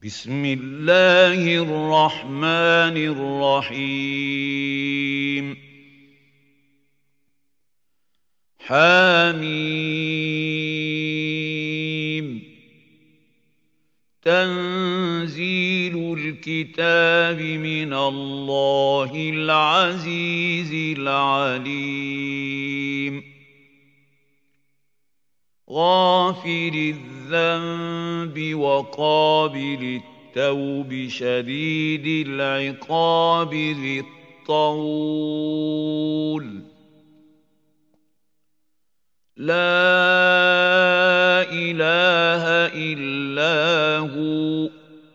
بسم الله الرحمن الرحيم حميم تنزيل الكتاب من الله العزيز العليم غافر الذنب وقابل التوب شديد العقاب ذي الطول لا إله إلا هو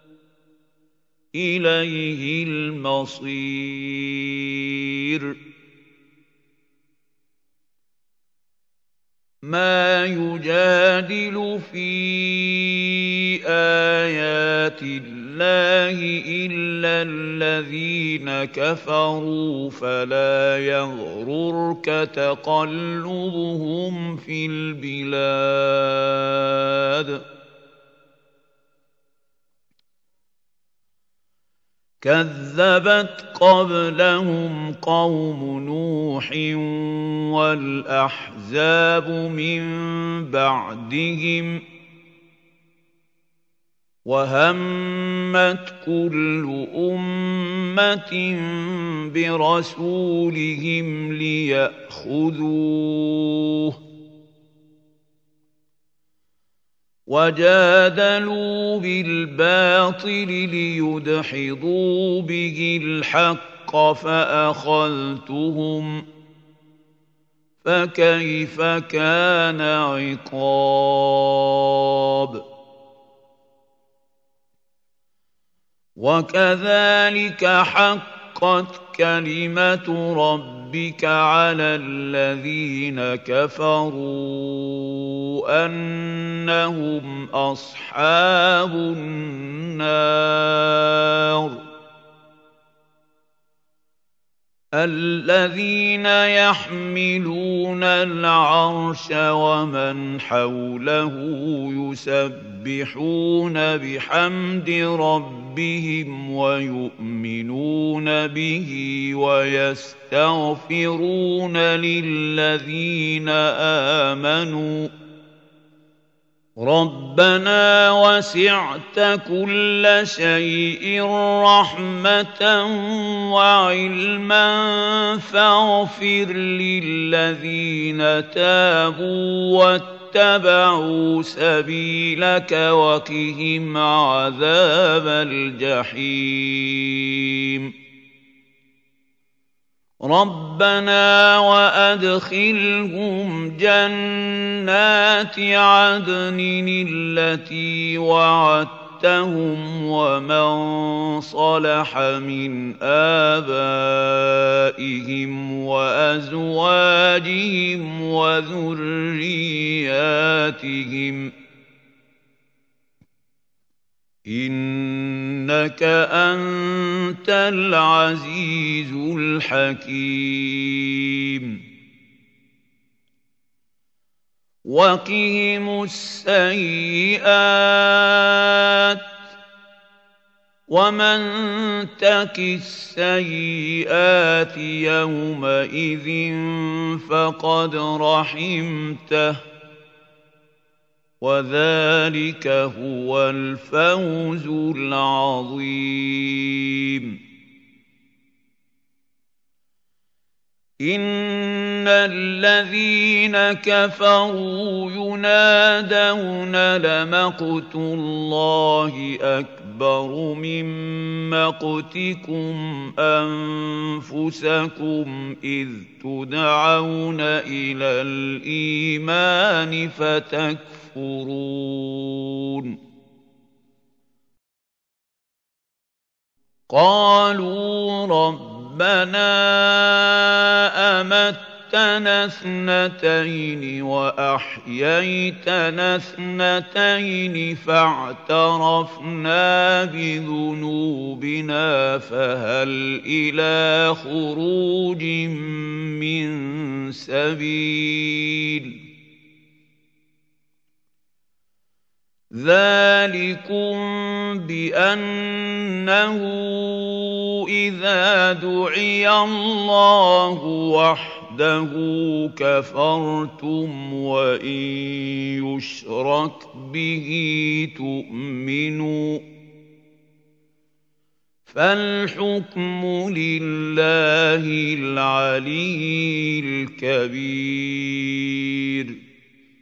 إليه المصير ما يجادل في آيات الله إلا الذين كفروا فلا يغررك تقلبهم في البلاد كذبت قبلهم قوم نوح والأحزاب من بعدهم وهمت كل أمة برسولهم ليأخذوه وجادلوا بالباطل ليدحضوا به الحق فأخذتهم فكيف كان عقاب وكذلك حقت كلمة ربك على الذين كفروا أنهم أصحاب النار الذين يحملون العرش ومن حوله يسبحون بحمد ربهم ويؤمنون به ويستغفرون للذين آمنوا ربنا وسعت كل شيء رحمة وعلما فاغفر للذين تابوا واتبعوا سبيلك وقهم عذاب الجحيم ربنا وأدخلهم جنات عدن التي وعدتهم ومن صلح من آبائهم وأزواجهم وذرياتهم إنك أنت العزيز الحكيم وقهم السيئات ومن تك السيئات يومئذ فقد رحمته وذلك هو الفوز العظيم إن الذين كفروا ينادون لمقت الله أكبر من مقتكم أنفسكم إذ تدعون إلى الإيمان فتكفرون قالوا ربنا أمتنا اثنتين وأحييتنا اثنتين فاعترفنا بذنوبنا فهل إلى خروج من سبيل ذَٰلِكُم بِأَنَّهُ إِذَا دُعِيَ اللَّهُ وَحْدَهُ كَفَرْتُمْ وَإِن يُشْرَكْ بِهِ تُؤْمِنُوا ۚ فَالْحُكْمُ لِلَّهِ الْعَلِيِّ الْكَبِيرِ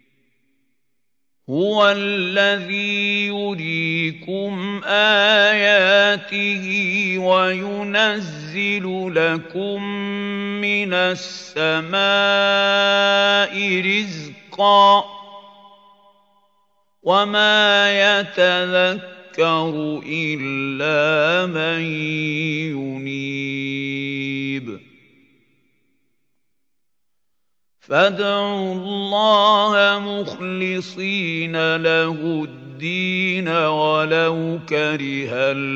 هُوَ الَّذِي يُرِيكُمْ آيَاتِهِ وَيُنَزِّلُ لَكُم مِّنَ السَّمَاءِ رِزْقًا ۚ وَمَا يَتَذَكَّرُ إِلَّا مَن يُنِيبُ فَادْعُوا اللَّهَ مُخْلِصِينَ لَهُ الدِّينَ وَلَوْ كَرِهَ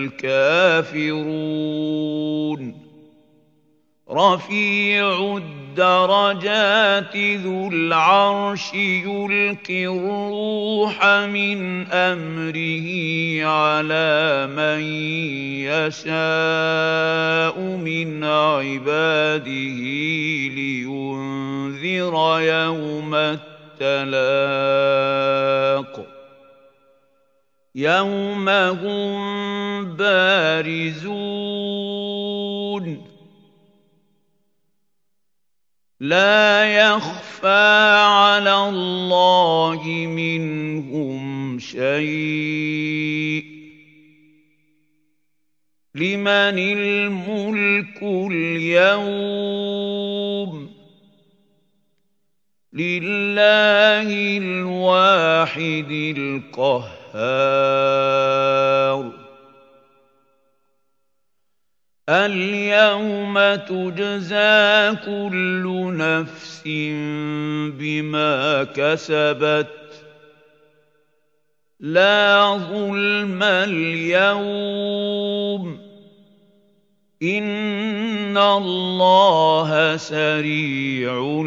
الْكَافِرُونَ رَفِيعُ الدَّرَجَاتِ ذُو الْعَرْشِ يُلْقِي الرُّوحَ مِنْ أَمْرِهِ عَلَىٰ مَن يَشَاءُ مِنْ عِبَادِهِ لِيُنذِرَ يَوْمَ التَّلَاقِ يَوْمَ هُم بَارِزُونَ لَا يَخْفَىٰ عَلَى اللَّهِ مِنْهُمْ شَيْءٌ ۚ لِمَنِ الْمُلْكُ الْيَوْمَ ۖ لِلَّهِ الْوَاحِدِ الْقَهَّارِ الْيَوْمَ تُجْزَىٰ كُلُّ نَفْسٍ بِمَا كَسَبَتْ ۚ لَا ظُلْمَ الْيَوْمَ ۚ إِنَّ اللَّهَ سَرِيعُ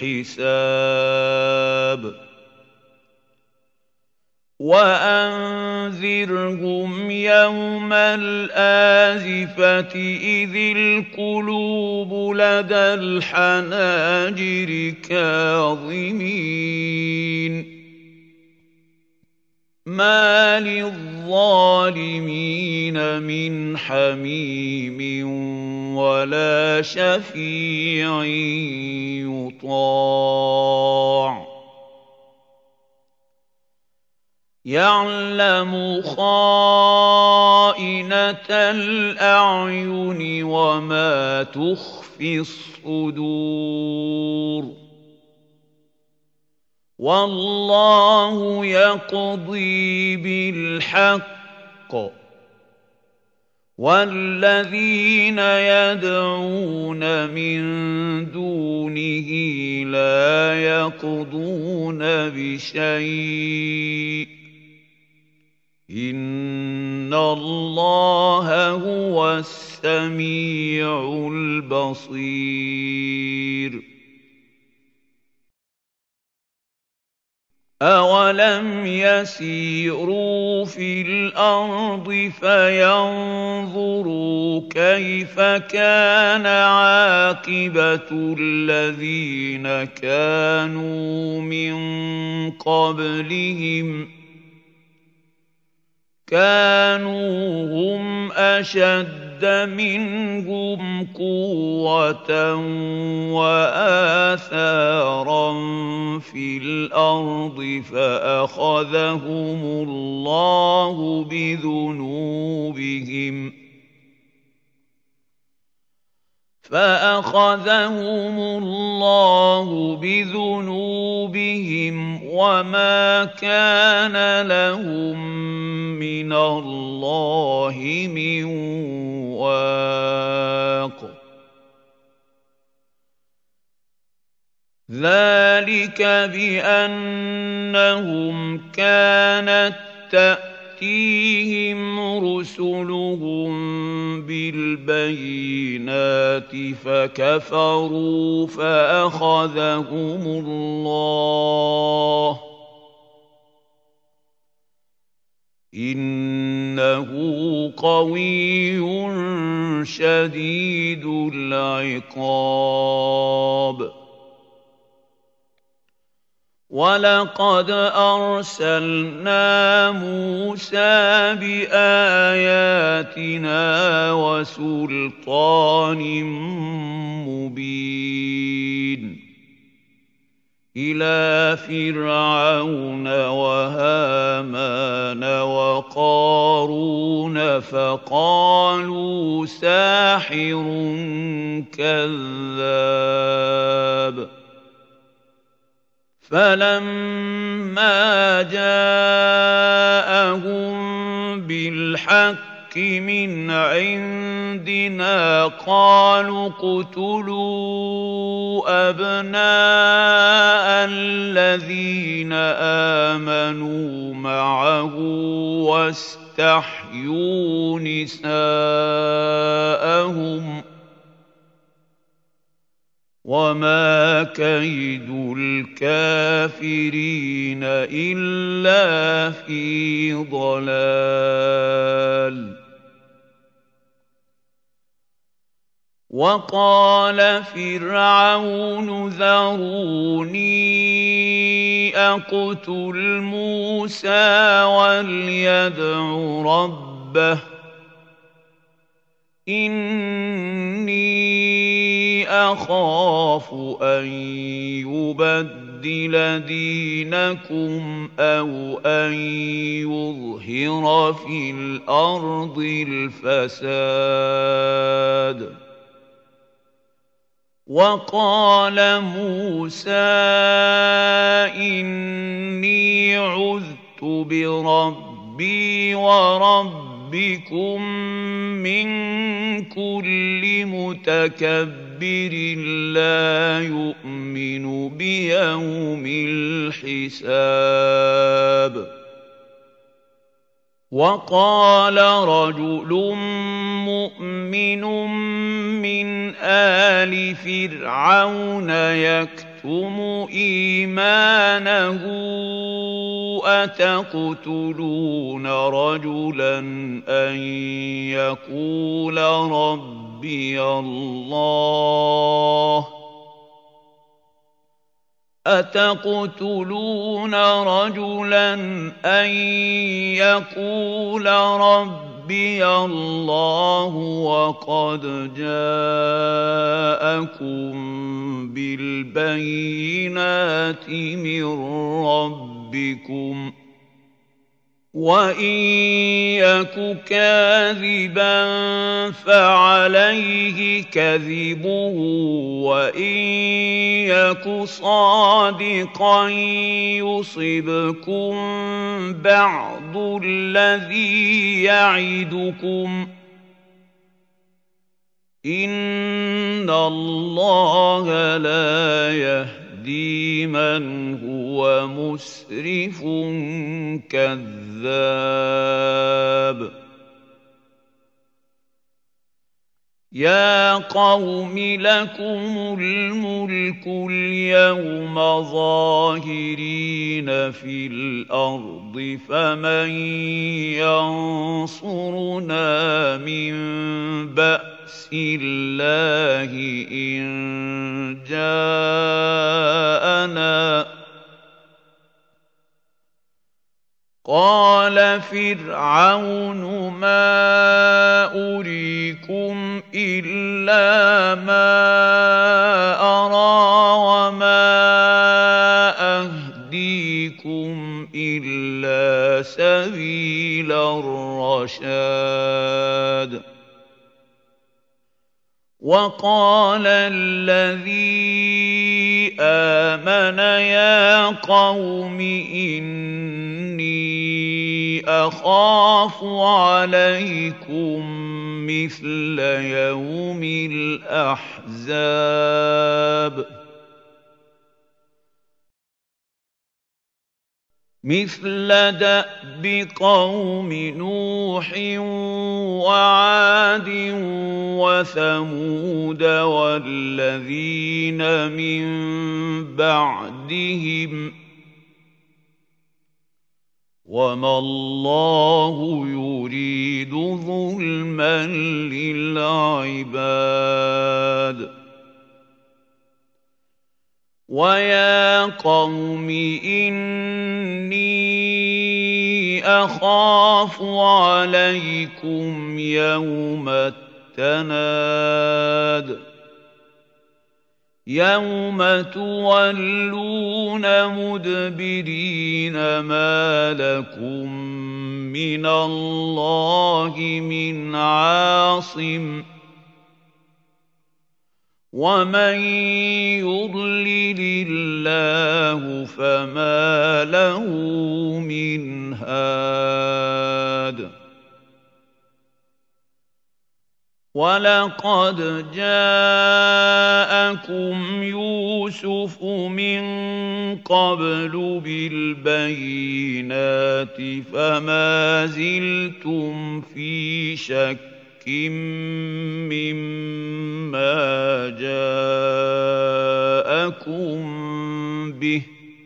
الْحِسَابِ وَأَنذِرْهُمْ يَوْمَ الْآزِفَةِ إِذِ الْقُلُوبُ لَدَى الْحَنَاجِرِ كَاظِمِينَ مَا لِلظَّالِمِينَ مِنْ حَمِيمٍ وَلَا شَفِيعٍ يُطَاعُ يَعْلَمُ خَائِنَةَ الْأَعْيُنِ وَمَا تُخْفِي الصُّدُورُ وَاللَّهُ يَقْضِي بِالْحَقِّ ۖ وَالَّذِينَ يَدْعُونَ مِن دُونِهِ لَا يَقْضُونَ بِشَيْءٍ ۗ إِنَّ اللَّهَ هُوَ السَّمِيعُ الْبَصِيرُ أَوَلَمْ يَسِيرُوا فِي الْأَرْضِ فَيَنظُرُوا كَيْفَ كَانَ عَاقِبَةُ الَّذِينَ كَانُوا مِن قَبْلِهِمْ ۚ كَانُوا هُمْ أَشَدَّ مِنْهُمْ قُوَّةً وَآثَارًا فِي الْأَرْضِ فَأَخَذَهُمُ اللَّهُ بِذُنُوبِهِمْ وَمَا كَانَ لَهُم مِّنَ اللَّهِ مِن وَاقٍ ذَٰلِكَ بِأَنَّهُمْ كَانَت تَّأْتِيهِمْ رُسُلُهُم بِالْبَيِّنَاتِ فَكَفَرُوا فَأَخَذَهُمُ اللَّهُ ۚ إِنَّهُ قَوِيٌّ شَدِيدُ الْعِقَابِ وَلَقَدْ أَرْسَلْنَا مُوسَىٰ بِآيَاتِنَا وَسُلْطَانٍ مُّبِينٍ إِلَىٰ فِرْعَوْنَ وَهَامَانَ وَقَارُونَ فَقَالُوا سَاحِرٌ كَذَّابٌ فَلَمَّا جَاءَهُم بِالْحَقِّ مِنْ عِندِنَا قَالُوا اقْتُلُوا أَبْنَاءَ الَّذِينَ آمَنُوا مَعَهُ وَاسْتَحْيُوا نِسَاءَهُمْ ۚ وَمَا كَيْدُ الْكَافِرِينَ إِلَّا فِي ضَلَالٍ وَقَالَ فِرْعَوْنُ ذَرُونِي أَقْتُلْ مُوسَىٰ وَلْيَدْعُ رَبَّهُ إِنِّي أَخَافُ أَن يُبَدِّلَ دِينَكُمْ أَوْ أَن يُظْهِرَ فِي الْأَرْضِ الْفَسَادَ وَقَالَ مُوسَىٰ إِنِّي عُذْتُ بِرَبِّي وَرَبِّكُم مِّن كُلِّ مُتَكَبِّرٍ لَّا يُؤْمِنُ بِيَوْمِ الْحِسَابِ وَقَالَ رَجُلٌ مُّؤْمِنٌ مِّنْ آلِ فِرْعَوْنَ يَكْتُمُ إِيمَانَهُ أَتَقْتُلُونَ رَجُلًا أَن يَقُولَ رَبِّيَ اللَّهُ أَتَقْتُلُونَ رَجُلًا أَن يَقُولَ رَبِّيَ اللَّهُ وَقَدْ جَاءَكُم بِالْبَيِّنَاتِ مِن رَّبِّكُمْ ۖ وَإِن يَكُ كَاذِبًا فَعَلَيْهِ كَذِبُهُ وَإِن يَكُ صَادِقًا يُصِبْكُم بَعْضُ الَّذِي يَعِدُكُمْ ۖ إِنَّ اللَّهَ لَا يَهْدِي مَنْ هُوَ مُسْرِفٌ كَذَّابٌ يَا قَوْمِ لَكُمُ الْمُلْكُ الْيَوْمَ ظَاهِرِينَ فِي الْأَرْضِ فَمَن يَنصُرُنَا مِن بَأْسِ اللَّهِ إِن جَاءَنَا ۚ قَالَ فِرْعَوْنُ مَا أُرِيكُمْ إِلَّا مَا أَرَىٰ وَمَا أَهْدِيكُمْ إِلَّا سَبِيلَ الرَّشَادِ وَقَالَ الَّذِي آمَنَ يَا قَوْمِ إِنِّي أَخَافُ عَلَيْكُم مِّثْلَ يَوْمِ الْأَحْزَابِ مِثْلَ دَأْبِ قَوْمِ نُوحٍ وَعَادٍ وَثَمُودَ وَالَّذِينَ مِن بَعْدِهِمْ ۚ وَمَا اللَّهُ يُرِيدُ ظُلْمًا لِّلْعِبَادِ وَيَا قَوْمِ إِنِّي أَخَافُ عَلَيْكُمْ يَوْمَ التَّنَادِ يَوْمَ تُوَلُّونَ مُدْبِرِينَ مَا لَكُم مِّنَ اللَّهِ مِنْ عَاصِمٍ وَمَن يُضْلِلِ اللَّهُ فَمَا لَهُ مِنْ هَادٍ وَلَقَدْ جَاءَكُمْ يُوسُفُ مِن قَبْلُ بِالْبَيِّنَاتِ فَمَا زِلْتُمْ فِي شَكٍّ مِّمَّا جَاءَكُم بِهِ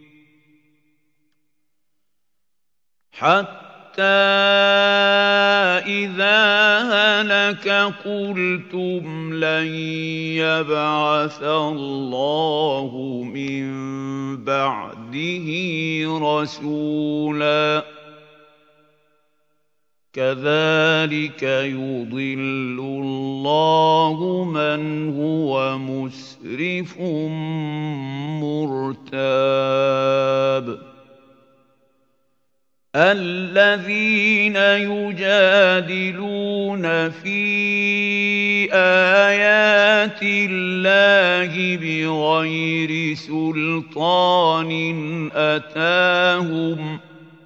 حَتَّىٰ إِذَا هَلَكَ قُلْتُمْ لَن يَبْعَثَ اللَّهُ مِن بَعْدِهِ رَسُولًا كَذَٰلِكَ يُضِلُّ اللَّهُ مَنْ هُوَ مُسْرِفٌ مُّرْتَابٌ الَّذِينَ يُجَادِلُونَ فِي آيَاتِ اللَّهِ بِغَيْرِ سُلْطَانٍ أَتَاهُمْ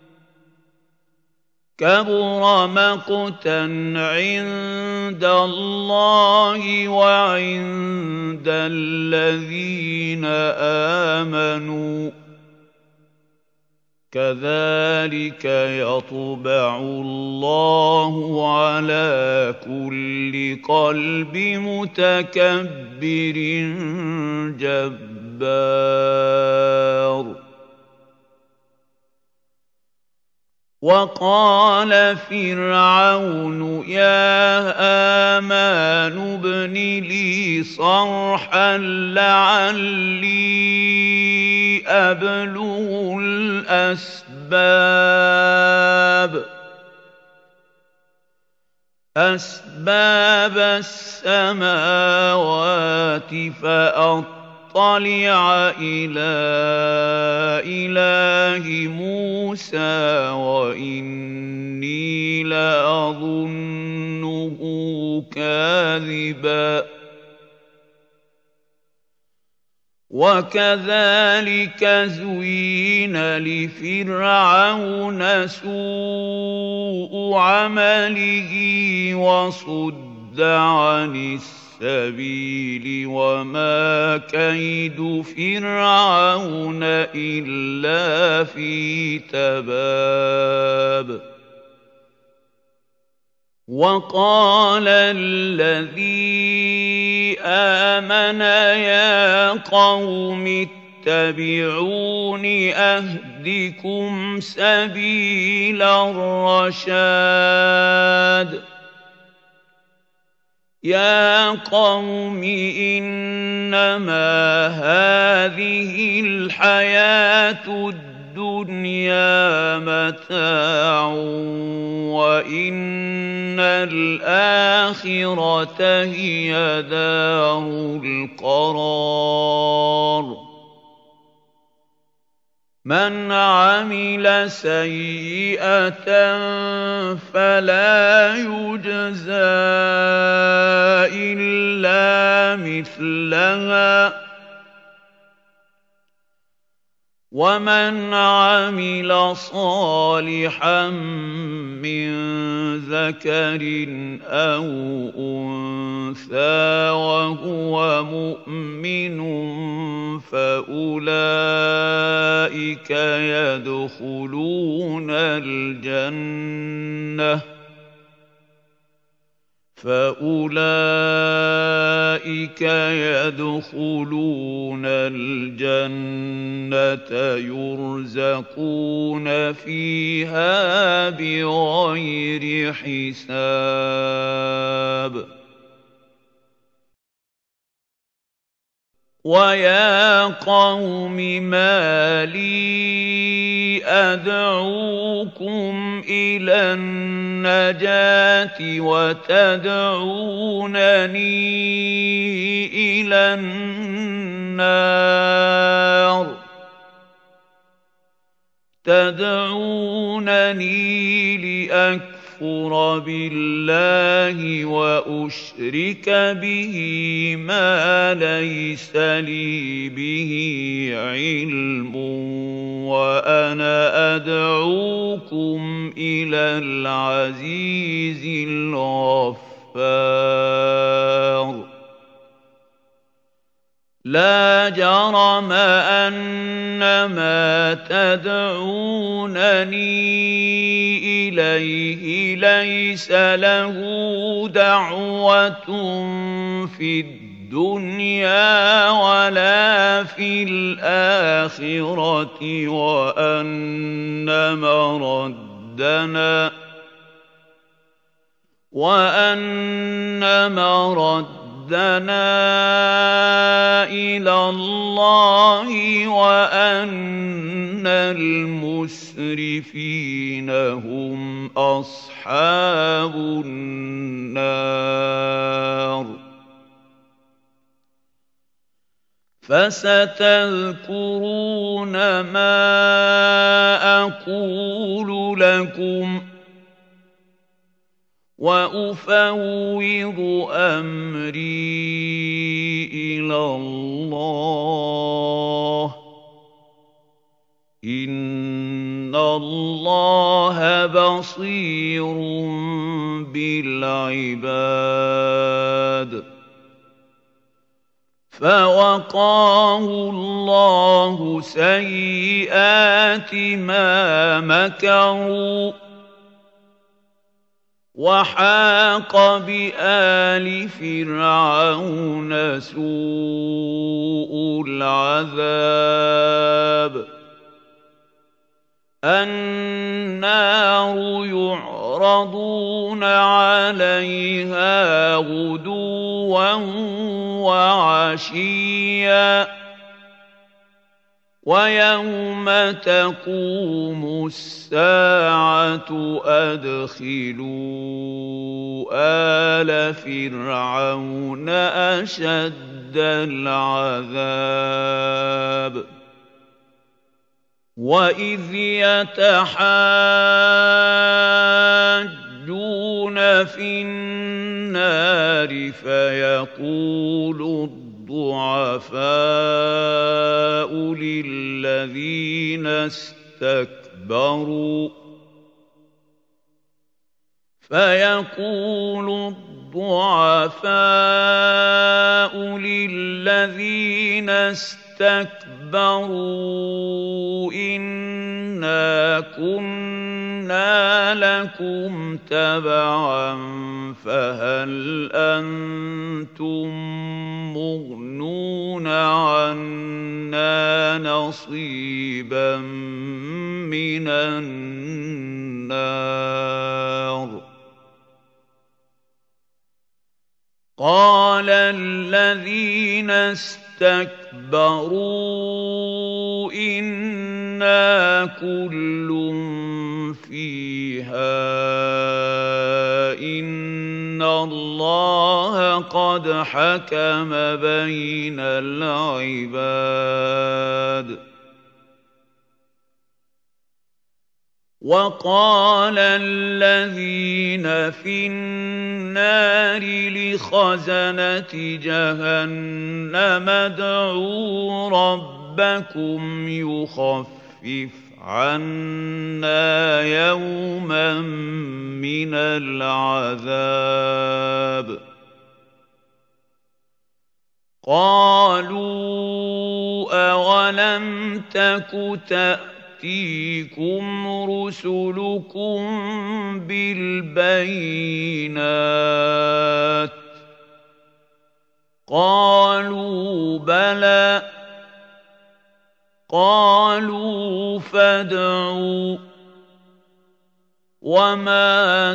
كَبُرَ مَقْتًا عِندَ اللَّهِ وَعِندَ الَّذِينَ آمَنُوا كَذَٰلِكَ يَطْبَعُ اللَّهُ عَلَىٰ كُلِّ قَلْبِ مُتَكَبِّرٍ جَبَّارٍ وَقَالَ فِرْعَوْنُ يَا هَامَانُ ابْنِ لِي صَرْحًا لَّعَلِّي أَبْلُغُ أَسْبَابَ السَّمَاوَاتِ فَأَطَّلِعَ إِلَىٰ إِلَٰهِ مُوسَىٰ وَإِنِّي لَأَظُنُّهُ كَاذِبًا وَكَذَٰلِكَ زُيِّنَ لِفِرْعَوْنَ سُوءُ عَمَلِهِ وَصُدَّ عَنِ السَّبِيلِ وَمَا كَيْدُ فِرْعَوْنَ إِلَّا فِي تَبَابٍ وَقَالَ الَّذِي آمَنَ يَا قَوْمِ اتَّبِعُونِ أَهْدِكُمْ سَبِيلَ الرَّشَادِ يَا قَوْمِ إِنَّمَا هَٰذِهِ الْحَيَاةُ الدُّنْيَا مَتَاعٌ وَإِنَّ الْآخِرَةَ هِيَ دَارُ الْقَرَارِ مَنْ عَمِلَ سَيِّئَةً فَلَا يُجْزَىٰ إِلَّا مِثْلَهَا وَمَنْ عَمِلَ صَالِحًا مِّن ذَكَرٍ أَوْ أُنثَىٰ وَهُوَ مُؤْمِنٌ فَأُولَٰئِكَ أولئك يدخلون الجنة يرزقون فيها بغير حساب ويا قوم ما لي أدعوكم إلى النجاة وتدعونني إلى النار تدعونني لأكفر بالله وأشرك به ما ليس لي به علم وأنا أدعوكم إلى العزيز الغفار لا جرم أن ما تدعونني إليه ليس له دعوة في الدنيا ولا في الآخرة وأن مردنا إلى الله وأن المسرفين هم أصحاب النار فستذكرون ما أقول لكم وأفوض أمري إلى الله إن الله بصير بالعباد فوقاه الله سيئات ما مكروا وحاق بآل فرعون سوء العذاب النار يعرضون عليها غدوا وعشيا ويوم تقوم الساعة أدخلوا آل فرعون أشد العذاب وإذ يتحاجون في النار فيقول الضعفاء للذين اسْتَكْبَرُوا إِنَّا كُنَّا لَكُمْ تَبَعًا فَهَلْ أَنتُم مُّغْنُونَ عَنَّا نَصِيبًا مِّنَ النَّارِ قَالَ الَّذِينَ اسْتَكْبَرُوا إِنَّا كُلٌّ فِيهَا إِنَّ اللَّهَ قَدْ حَكَمَ بَيْنَ الْعِبَادِ وَقَالَ الَّذِينَ فِي النَّارِ لِخَزَنَةِ جَهَنَّمَ ادْعُوا رَبَّكُمْ يُخَفِّفْ عَنَّا يَوْمًا مِّنَ الْعَذَابِ قَالُوا أَوَلَمْ تَكُ تَأْتِيكُمْ رُسُلُكُم بِالْبَيِّنَاتِ قالوا بلى قالوا فادعوا وما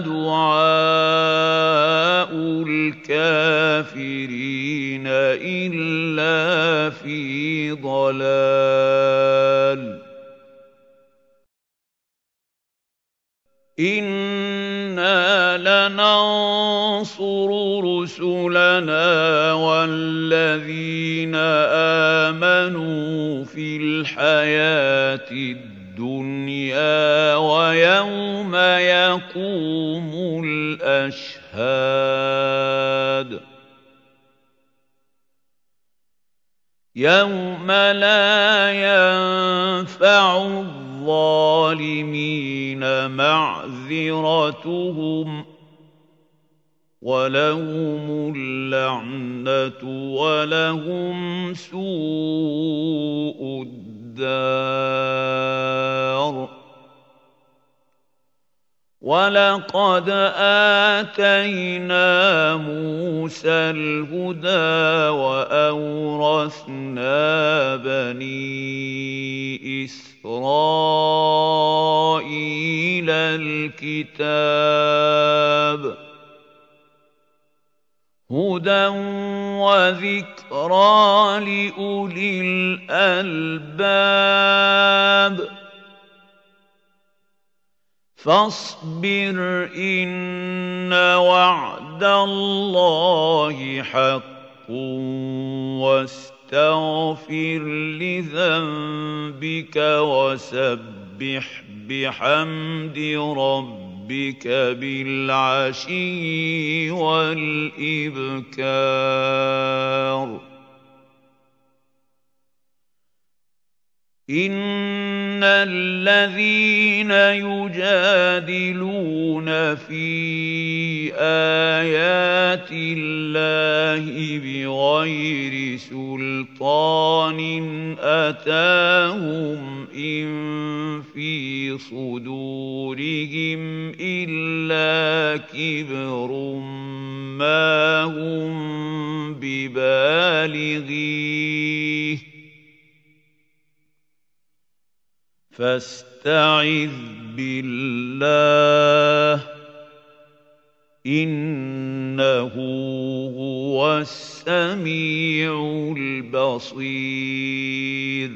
دعاء الكافرين إلا في ضلال إنا لننصر رسلنا والذين آمنوا في الحياة الدنيا ويوم يقوم الأشهاد يوم لا ينفع الظالمين معذرتهم ولهم اللعنة ولهم سوء الدار ولقد آتينا موسى الهدى وأورثنا بني إسرائيل الكتاب هدى وذكرى لأولي الألباب فاصبر إن وعد الله حق واستغفر لذنبك وسبح بحمد ربك بالعشي والإبكار إن الذين يجادلون في آيات الله بغير سلطان أتاهم إن في صدورهم إلا كبر ما هم ببالغيه فاستعذ بالله إنه هو السميع البصير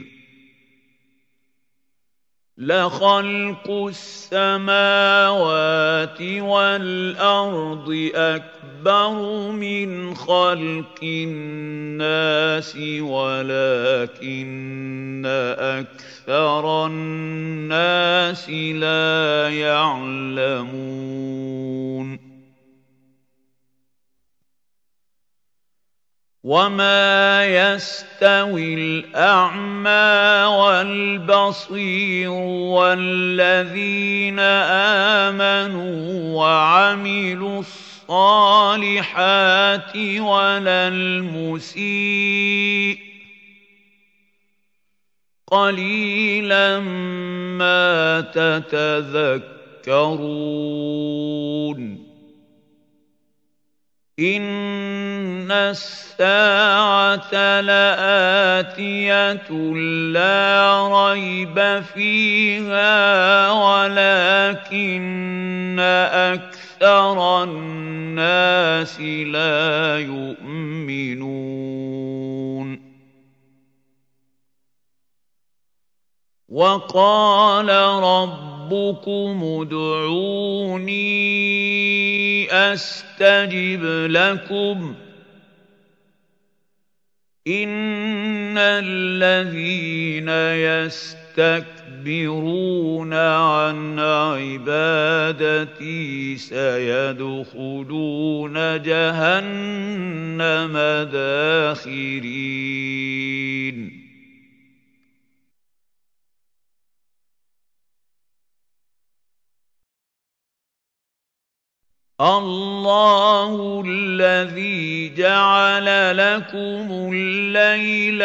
لخلق السماوات والأرض أكبر من خلق الناس ولكن أكثر الناس لا يعلمون وما يستوي الأعمى والبصير والذين آمنوا وعملوا الصالحات ولا المسيء قليلا ما تتذكرون إن الساعة لآتية لا ريب فيها ولكن أكثر الناس لا يؤمنون وقال ربكم ادعوني أستجب لكم إن الذين يستكبرون عن عبادتي سيدخلون جهنم داخرين الله الذي جعل لكم الليل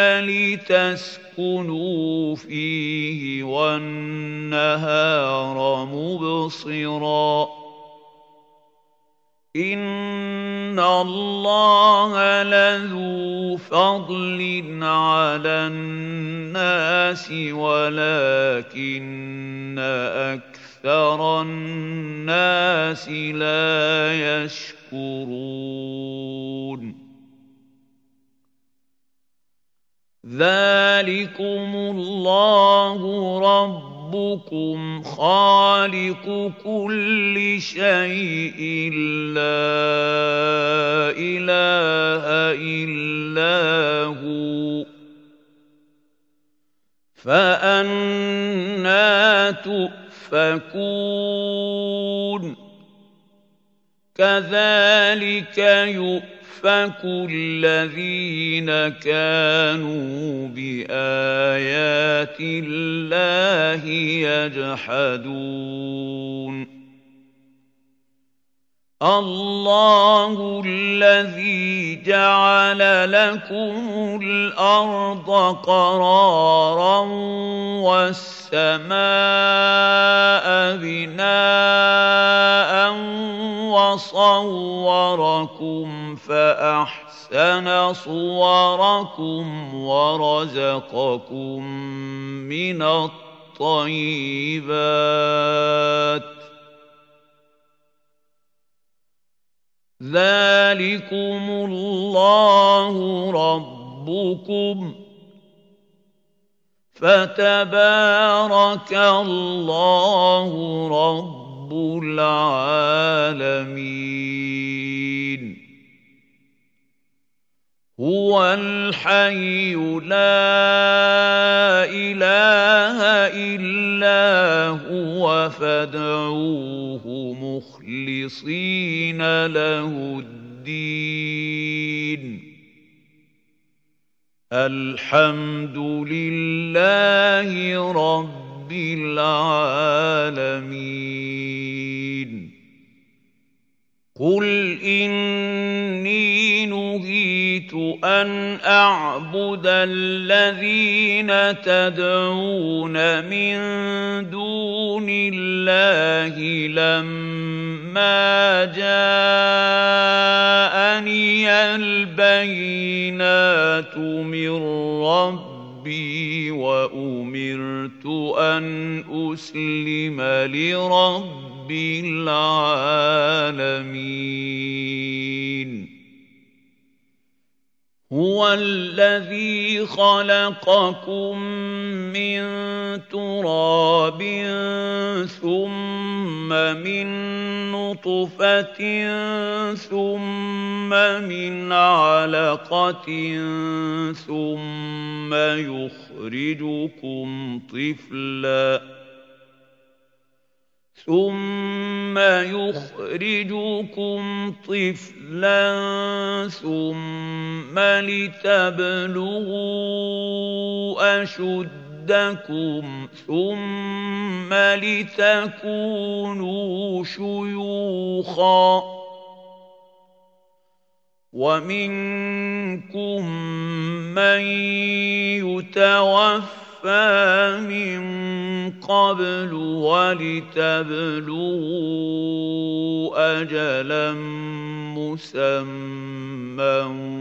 لتسكنوا فيه والنهار مبصرا إِنَّ اللَّهَ لَذُو فَضْلٍ عَلَى النَّاسِ وَلَٰكِنَّ أَكْثَرَ النَّاسِ لَا يَشْكُرُونَ ذَٰلِكُمُ اللَّهُ رَبُّكُمْ خَالِقُ كُلِّ شَيْءٍ لَّا إِلَٰهَ إِلَّا هُوَ فَأَنَّىٰ تُؤْفَكُونَ كَذَٰلِكَ يُؤْفَكُ الَّذِينَ كَانُوا بِآيَاتِ اللَّهِ يَجْحَدُونَ اللَّهُ الَّذِي جَعَلَ لَكُمُ الْأَرْضَ قَرَارًا وَالسَّمَاءَ بِنَاءً وَصَوَّرَكُمْ فَأَحْسَنَ صُوَرَكُمْ وَرَزَقَكُم مِّنَ الطَّيِّبَاتِ ذَٰلِكُمُ اللَّهُ رَبُّكُمْ فَتَبَارَكَ اللَّهُ رَبُّ الْعَالَمِينَ هُوَ الْحَيُّ لَا إِلَٰهَ إِلَّا هُوَ فَادْعُوهُ مُخْلِصِينَ لَهُ الدِّينَ الْحَمْدُ لِلَّهِ رَبِّ الْعَالَمِينَ قُلْ إِنِّي نُهِيتُ أَنْ أَعْبُدَ الَّذِينَ تَدْعُونَ مِن دُونِ اللَّهِ لَمَّا جَاءَنِيَ الْبَيِّنَاتُ مِن رَّبِّي وَأُمِرْتُ أَنْ أُسْلِمَ لِرَبِّ الْعَالَمِينَ هُوَ الَّذِي خَلَقَكُم مِّن تُرَابٍ ثُمَّ مِن نُّطْفَةٍ ثُمَّ مِنْ عَلَقَةٍ ثُمَّ يُخْرِجُكُمْ طِفْلًا ثُمَّ لِتَبْلُغُوا أَشُدَّكُمْ ثُمَّ لِتَكُونُوا شُيُوخًا وَمِنكُم مَّن يُتَوَفَّىٰ مِن قَبْلُ وَلِتَبْلُغُوا أَجَلًا مُّسَمًّى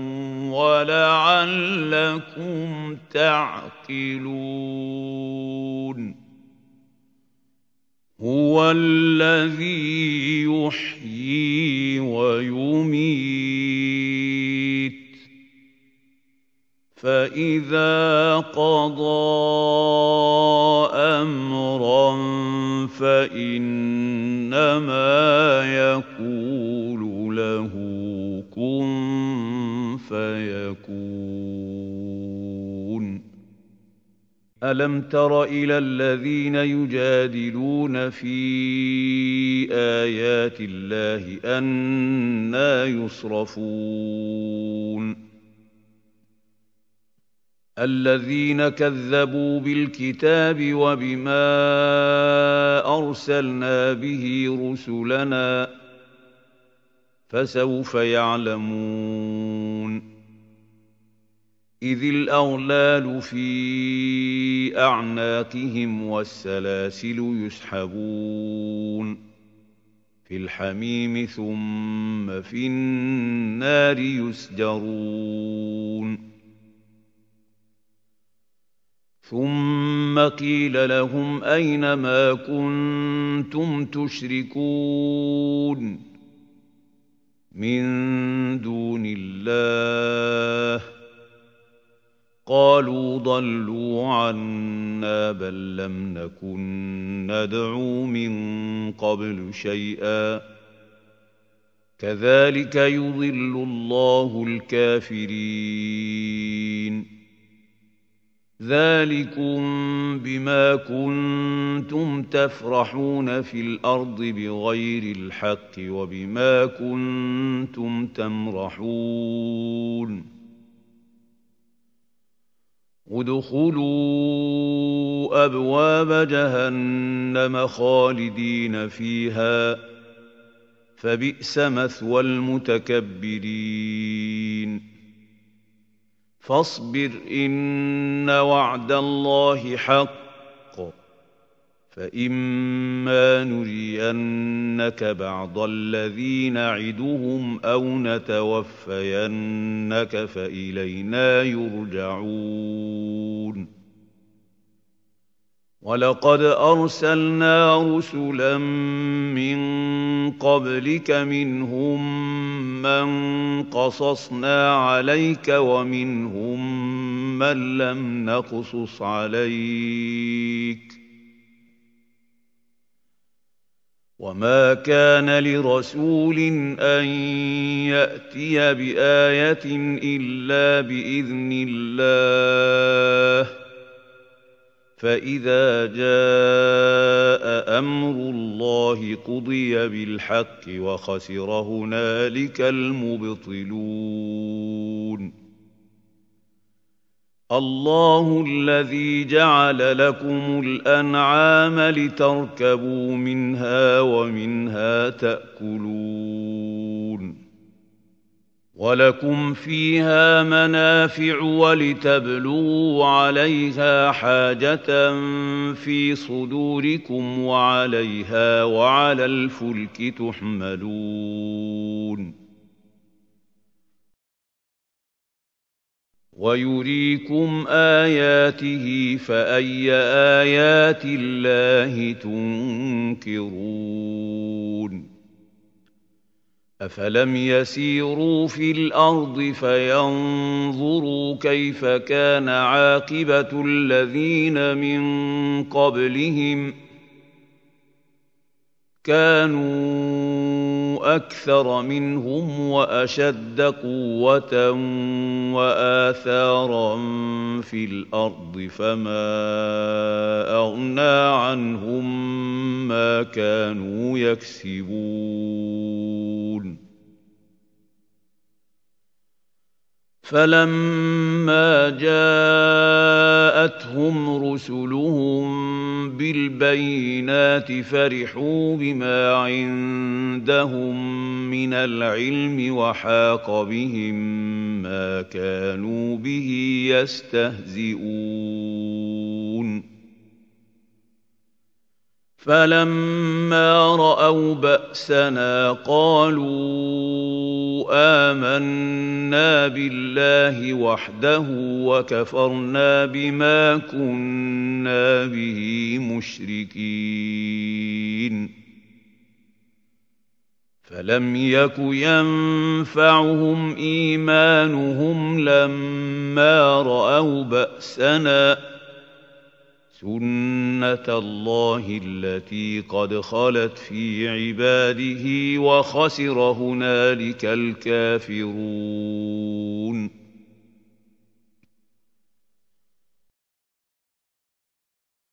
وَلَعَلَّكُمْ تَعْقِلُونَ هُوَ الَّذِي يُحْيِي وَيُمِيتُ فَإِذَا قَضَىٰ أَمْرًا فَإِنَّمَا يَقُولُ لَهُ كُن فَيَكُونُ أَلَمْ تَرَ إِلَى الَّذِينَ يُجَادِلُونَ فِي آيَاتِ اللَّهِ أَنَّىٰ يُصْرَفُونَ الَّذِينَ كَذَّبُوا بِالْكِتَابِ وَبِمَا أَرْسَلْنَا بِهِ رُسُلَنَا فَسَوْفَ يَعْلَمُونَ إِذِ الْأَغْلَالُ فِي أَعْنَاقِهِمْ وَالسَّلَاسِلُ يُسْحَبُونَ في الحميم ثم في النار يسجرون ثم قيل لهم أين ما كنتم تشركون من دون الله قالوا ضلوا عنا بل لم نكن ندعو من قبل شيئا كذلك يضل الله الكافرين ذلكم بما كنتم تفرحون في الأرض بغير الحق وبما كنتم تمرحون ادخلوا أبواب جهنم خالدين فيها فبئس مثوى المتكبرين فاصبر إن وعد الله حق فإما نرينك بعض الذي نعدهم أو نتوفينك فإلينا يرجعون ولقد أرسلنا رسلا من قبلك منهم من قصصنا عليك ومنهم من لم نقصص عليك وما كان لرسول أن يأتي بآية إلا بإذن الله فإذا جاء أمر الله قضي بالحق وخسر هنالك المبطلون الله الذي جعل لكم الأنعام لتركبوا منها ومنها تأكلون ولكم فيها منافع ولتبلغوا عليها حاجة في صدوركم وعليها وعلى الفلك تحملون ويريكم آياته فأي آيات الله تنكرون أفلم يسيروا في الأرض فينظروا كيف كان عاقبة الذين من قبلهم كانوا أكثر منهم وأشد قوة وآثارا في الأرض فما أغنى عنهم ما كانوا يكسبون فلما جاءتهم رسلهم بالبينات فرحوا بما عندهم من العلم وحاق بهم ما كانوا به يستهزئون فلما رأوا بأسنا قالوا آمنا بالله وحده وكفرنا بما كنا به مشركين فلم يك ينفعهم إيمانهم لما رأوا بأسنا سنة الله التي قد خلت في عباده وخسر هنالك الكافرون